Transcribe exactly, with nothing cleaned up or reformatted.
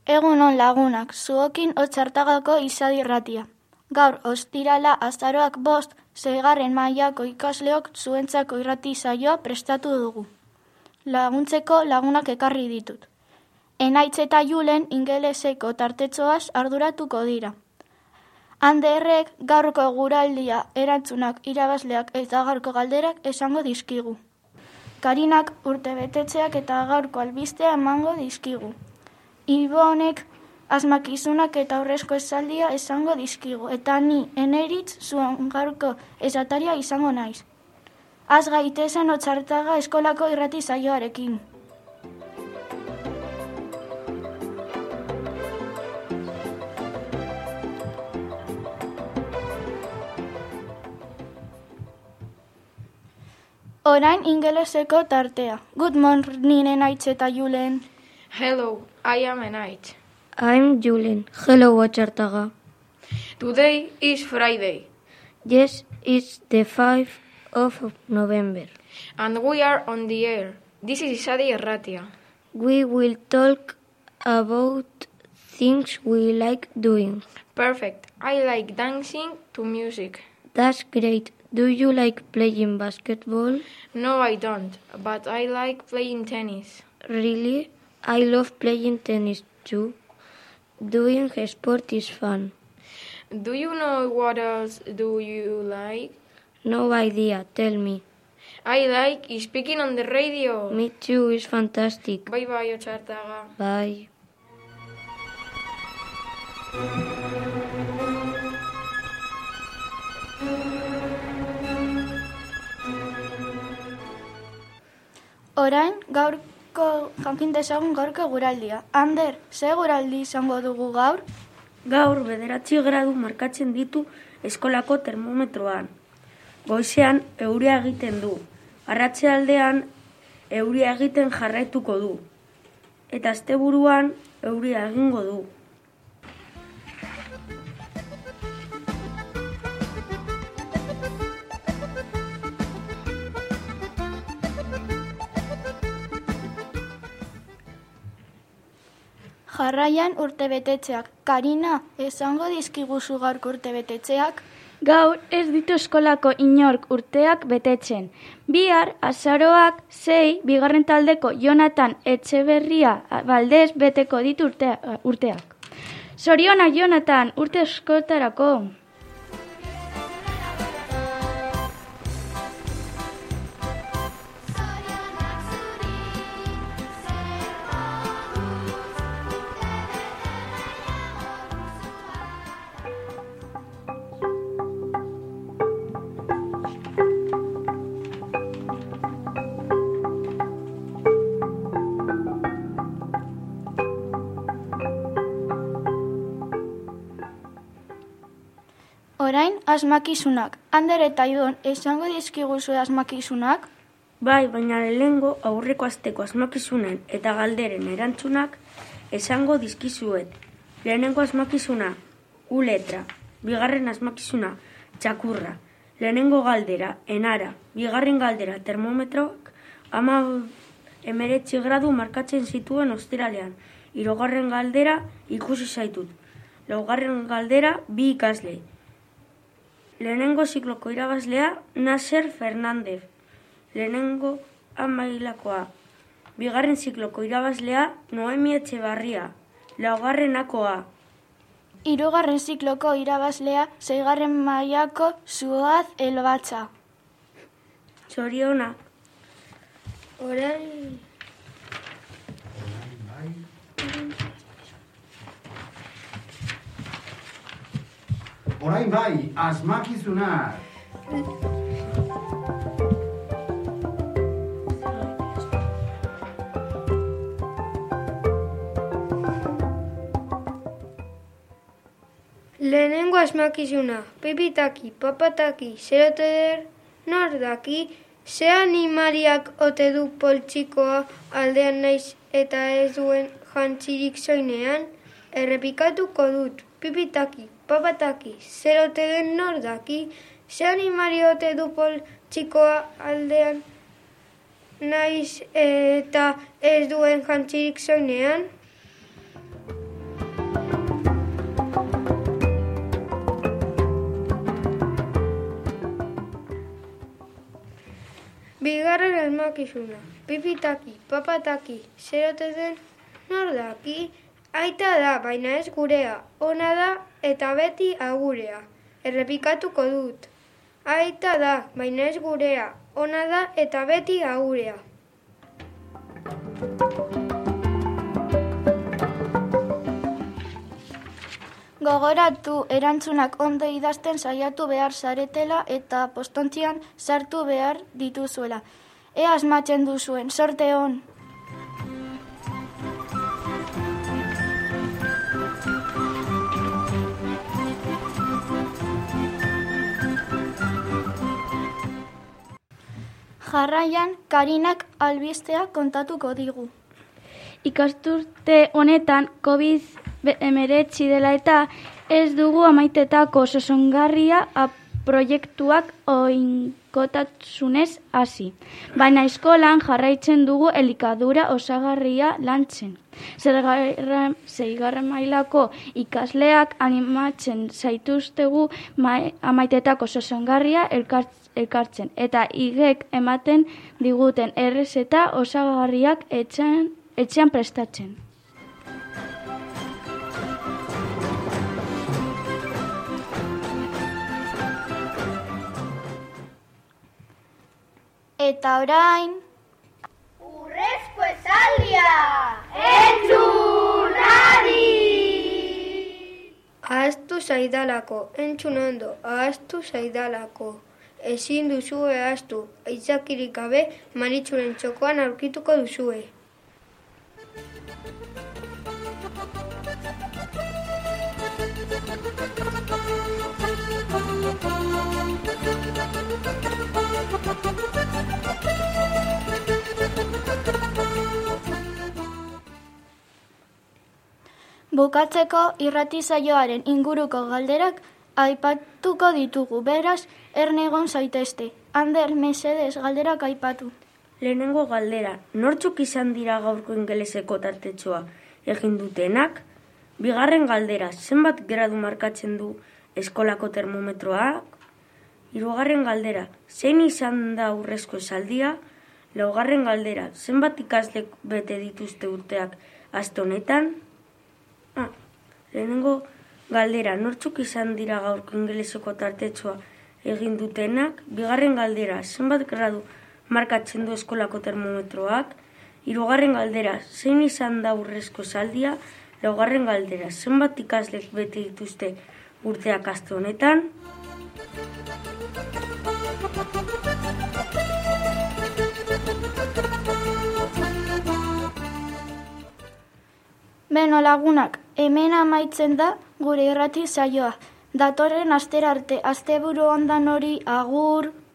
Egun on lagunak, zuokin Otzartagako izadi irratia. Gaur, ostirala azaroak bost, seigarren mailako ikasleok zuentzako irrati saioa prestatu dugu. Laguntzeko lagunak ekarri ditut. Enaitz eta Julen ingeleseko tartetxoaz arduratuko dira. Anderrek gaurko guraldia erantzunak irabazleak eta gaurko galderak esango dizkigu. Karinak urtebetetzeak eta gaurko albistea emango dizkigu. Ibonek asmakizunak eta aurrezko esaldia esango dizkigu, eta ni eneritz zuen gaurko esataria izango naiz. Az gaitezen Otzartaga eskolako irrati saioarekin. Orain ingeleseko tartea. Good morning, Enaitz eta Julen. Hello, I am Enaitz. I'm Julen. Hello, Otzartaga. Today is Friday. Yes, it's the fifth of November. And we are on the air. This is Izadi Erratia. We will talk about things we like doing. Perfect. I like dancing to music. That's great. Do you like playing basketball? No, I don't, but I like playing tennis. Really? I love playing tennis too. Doing sport is fun. Do you know what else do you like? No idea. Tell me. I like speaking on the radio. Me too. It's fantastic. Bye bye, Otzartaga. Bye. Orain, gaurko jakin dezagun gaurko guraldia. Ander, ze guraldi izango dugu gaur? Gaur bederatzi gradu markatzen ditu eskolako termometroan. Goizean euria egiten du. Arratsaldean euria egiten jarraituko du. Eta asteburuan euria egingo du. Jarraian urtebetetzeak. Karina, esango dizkiguzu gaurko urtebetetzeak? Gaur ez ditu eskolako inork urteak betetzen. Bihar azaroak sei bigarren taldeko Jonatan Etxeberria Baldez beteko ditu urtea, urteak. Zorionak, Jonatan, urte askotarako. Orain, asmakizunak. Ander eta Idon, esango dizkiguzu asmakizunak? Bai, baina lehengo aurreko asteko asmakizunen eta galderen erantzunak esango dizkizuet. Lehenengo asmakizuna, U letra. Bigarren asmakizuna, txakurra. Lehenengo galdera, enara. Bigarren galdera, termometroak ama emeretzi gradu markatzen zituen ostiralean. Hirugarren galdera, ikusi zaitut. Laugarren galdera, bi ikasle. Lehenengo zikloko irabazlea, Nasser Fernandez. Lehenengo amailakoa. Bigarren zikloko irabazlea, Noemi Etxebarria. Laugarrenakoa. Hirugarren zikloko irabazlea, seigarren mailako Zuaz Elbatza. Zorionak. Orain... Orain bai, asmakizunak. Lehenengo asmakizuna, pipitaki, papataki, zer ote der, nor daki, ze animaliak ote du poltsikoa aldean naiz eta ez duen jantzirik zoinean, errepikatuko dut, pipitaki, papataki, zer ote den nor daki, ze animali ote du poltsikoa aldean naiz eta ez duen jantzirik zoinean. Bigarren asmakizuna. Pipitaki, papataki, zer ote den nor daki? Aita da, baina ez gurea. Ona da eta beti agurea. Errepikatuko dut. Aita da, baina ez gurea. Ona da eta beti agurea. Gogoratu erantzunak ondo idazten saiatu behar zaretela eta postontzian sartu behar dituzuela. Ea asmatzen duzuen, sorte on! Jarraian, Karinak albistea kontatuko digu. Ikasturte honetan covid hemeretzi dela eta ez dugu amaitetako osasongarria proiektuak oinkotasunez hasi. Baina eskolan jarraitzen dugu elikadura osagarria lantzen. Seigarren mailako ikasleak animatzen zaituztegu amaitetako osasongarria elkartzen eta igek ematen diguten errezeta osagarriak etxean, etxean prestatzen. Eta orain... Urrezko esaldia! Entzunari! Ahaztu zaidalako, entzun ondo, ahaztu zaidalako. Ezin duzue ahaztu, aitzakirik gabe Maritxuren txokoan aurkituko duzue. Bukatzeko irrati saioaren inguruko galderak aipatuko ditugu, beraz, erne egon zaitezte. Ander, mesedez, galderak aipatu. Lehenengo galdera, nortzuk izan dira gaurko ingeleseko tartetxoa egin dutenak? Bigarren galdera, zenbat gradu markatzen du eskolako termometroak? Hirugarren galdera, zein izan da urrezko esaldia? Laugarren galdera, zenbat ikaslek bete dituzte urteak aste honetan? Ah, lehenengo galdera, nortzuk izan dira gaurko ingeleseko tartetxoa egin dutenak? Bigarren galdera, zenbat gradu markatzen du eskolako termometroak? Hirugarren galdera, zein izan da urrezko esaldia? Laugarren galdera, zenbat ikaslek bete dituzte urteak aste honetan? Beno lagunak, hemen amaitzen da gure irrati saioa. Datorren astera arte, asteburu ondan hori, agur...